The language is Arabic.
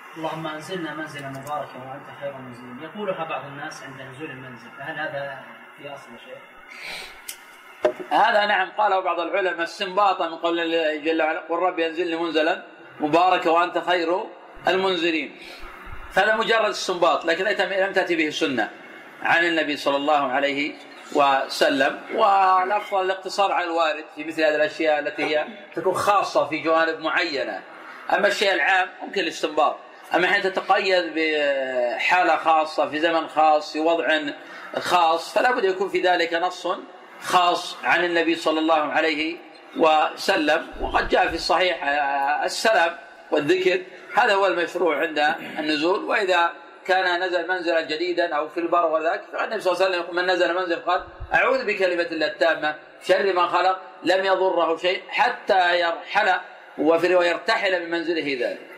اللهم أنزلنا منزلا مباركا وأنت خير المنزلين، يقولها بعض الناس عند نزول المنزل، فهل هذا في أصل شيء؟ هذا نعم قاله بعض العلماء استنباطا من قول الله جل وعلا قل رب ينزلني منزلا مباركا وأنت خير المنزلين، فهذا مجرد استنباط لكن لم تأتي به سنة عن النبي صلى الله عليه وسلم. والأفضل الاقتصار على الوارد في مثل هذه الأشياء التي هي تكون خاصة في جوانب معينة. أما الشيء العام ممكن الاستنباط، أما حين تتقيد بحالة خاصة في زمن خاص في وضع خاص فلا بد يكون في ذلك نص خاص عن النبي صلى الله عليه وسلم. وقد جاء في الصحيح السلام والذكر هذا هو المشروع عند النزول. وإذا كان نزل منزلا جديدا أو في البر وذاك فالنبي صلى الله عليه وسلم من نزل منزل قال أعوذ بكلمة الله التامة شر ما خلق لم يضره شيء حتى يرحل وفي رواية يرتحل من منزله ذلك.